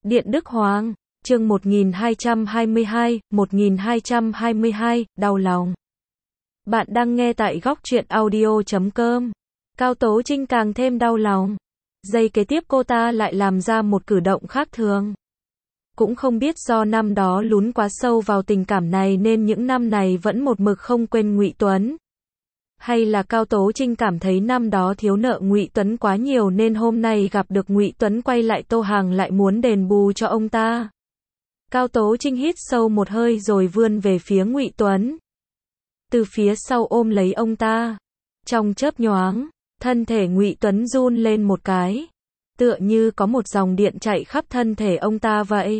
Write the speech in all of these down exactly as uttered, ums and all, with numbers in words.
Điện Đức Hoàng, chương một nghìn hai trăm hai mươi hai, một nghìn hai trăm hai mươi hai, đau lòng. Bạn đang nghe tại góc truyện audio chấm com. Cao Tố Trinh càng thêm đau lòng. Giây kế tiếp cô ta lại làm ra một cử động khác thường. Cũng không biết do năm đó lún quá sâu vào tình cảm này nên những năm này vẫn một mực không quên Ngụy Tuấn. Hay là Cao Tố Trinh cảm thấy năm đó thiếu nợ Ngụy Tuấn quá nhiều nên hôm nay gặp được Ngụy Tuấn quay lại Tô Hàng lại muốn đền bù cho ông ta. Cao Tố Trinh hít sâu một hơi rồi vươn về phía Ngụy Tuấn. Từ phía sau ôm lấy ông ta. Trong chớp nhoáng, thân thể Ngụy Tuấn run lên một cái, tựa như có một dòng điện chạy khắp thân thể ông ta vậy.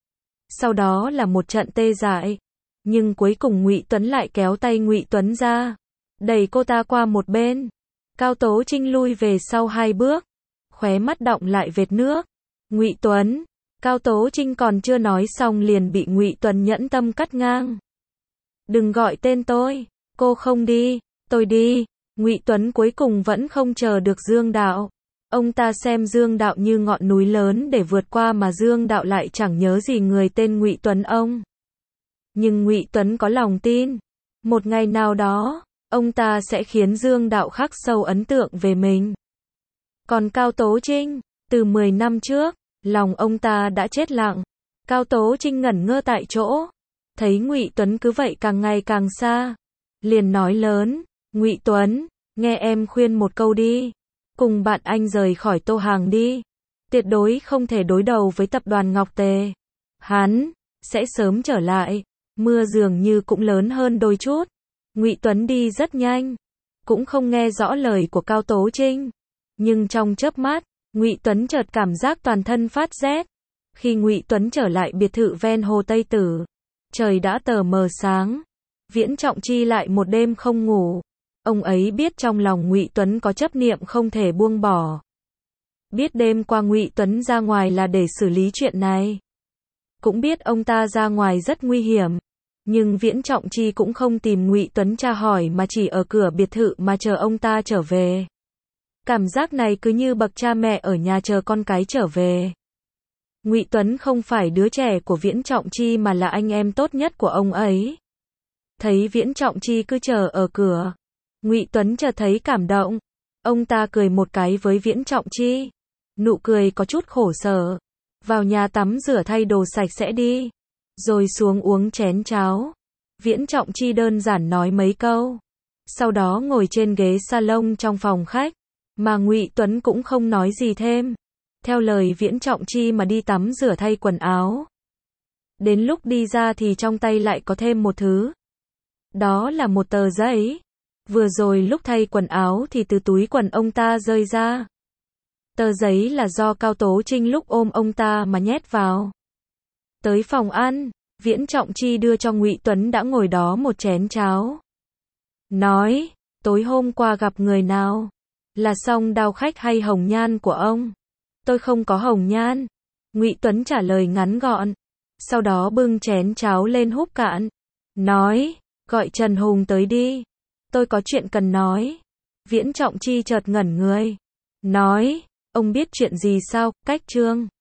Sau đó là một trận tê dại, nhưng cuối cùng Ngụy Tuấn lại kéo tay Ngụy Tuấn ra, đẩy cô ta qua một bên. Cao Tố Trinh lui về sau hai bước, khóe mắt đọng lại vệt nước. Ngụy Tuấn, Cao Tố Trinh còn chưa nói xong liền bị Ngụy Tuấn nhẫn tâm cắt ngang. Đừng gọi tên tôi, cô không đi, tôi đi. Ngụy Tuấn cuối cùng vẫn không chờ được Dương Đạo. Ông ta xem Dương Đạo như ngọn núi lớn để vượt qua mà Dương Đạo lại chẳng nhớ gì người tên Ngụy Tuấn ông. Nhưng Ngụy Tuấn có lòng tin, một ngày nào đó, ông ta sẽ khiến Dương Đạo khắc sâu ấn tượng về mình. Còn Cao Tố Trinh, từ mười năm trước, lòng ông ta đã chết lặng. Cao Tố Trinh ngẩn ngơ tại chỗ, thấy Ngụy Tuấn cứ vậy càng ngày càng xa, liền nói lớn, Ngụy Tuấn, nghe em khuyên một câu đi, cùng bạn anh rời khỏi Tô Hàng đi, tuyệt đối không thể đối đầu với tập đoàn Ngọc Tề. Hắn sẽ sớm trở lại. Mưa dường như cũng lớn hơn đôi chút. Ngụy Tuấn đi rất nhanh, cũng không nghe rõ lời của Cao Tố Trinh, nhưng trong chớp mắt, Ngụy Tuấn chợt cảm giác toàn thân phát rét. Khi Ngụy Tuấn trở lại biệt thự ven hồ Tây Tử, trời đã tờ mờ sáng. Viễn Trọng Chi lại một đêm không ngủ. Ông ấy biết trong lòng Ngụy Tuấn có chấp niệm không thể buông bỏ. Biết đêm qua Ngụy Tuấn ra ngoài là để xử lý chuyện này. Cũng biết ông ta ra ngoài rất nguy hiểm. Nhưng Viễn Trọng Chi cũng không tìm Ngụy Tuấn tra hỏi mà chỉ ở cửa biệt thự mà chờ ông ta trở về. Cảm giác này cứ như bậc cha mẹ ở nhà chờ con cái trở về. Ngụy Tuấn không phải đứa trẻ của Viễn Trọng Chi mà là anh em tốt nhất của ông ấy. Thấy Viễn Trọng Chi cứ chờ ở cửa, Ngụy Tuấn chợt thấy cảm động. Ông ta cười một cái với Viễn Trọng Chi. Nụ cười có chút khổ sở. Vào nhà tắm rửa thay đồ sạch sẽ đi. Rồi xuống uống chén cháo. Viễn Trọng Chi đơn giản nói mấy câu. Sau đó ngồi trên ghế salon trong phòng khách. Mà Ngụy Tuấn cũng không nói gì thêm. Theo lời Viễn Trọng Chi mà đi tắm rửa thay quần áo. Đến lúc đi ra thì trong tay lại có thêm một thứ. Đó là một tờ giấy. Vừa rồi lúc thay quần áo thì từ túi quần ông ta rơi ra. Tờ giấy là do Cao Tố Trinh lúc ôm ông ta mà nhét vào. Tới phòng ăn, Viễn Trọng Chi đưa cho Ngụy Tuấn đã ngồi đó một chén cháo. Nói, tối hôm qua gặp người nào? Là Song Đao khách hay Hồng Nhan của ông? Tôi không có Hồng Nhan. Ngụy Tuấn trả lời ngắn gọn. Sau đó bưng chén cháo lên húp cạn. Nói, gọi Trần Hùng tới đi. Tôi có chuyện cần nói. Viễn Trọng Chi chợt ngẩn người. Nói, ông biết chuyện gì sao? Cách Trương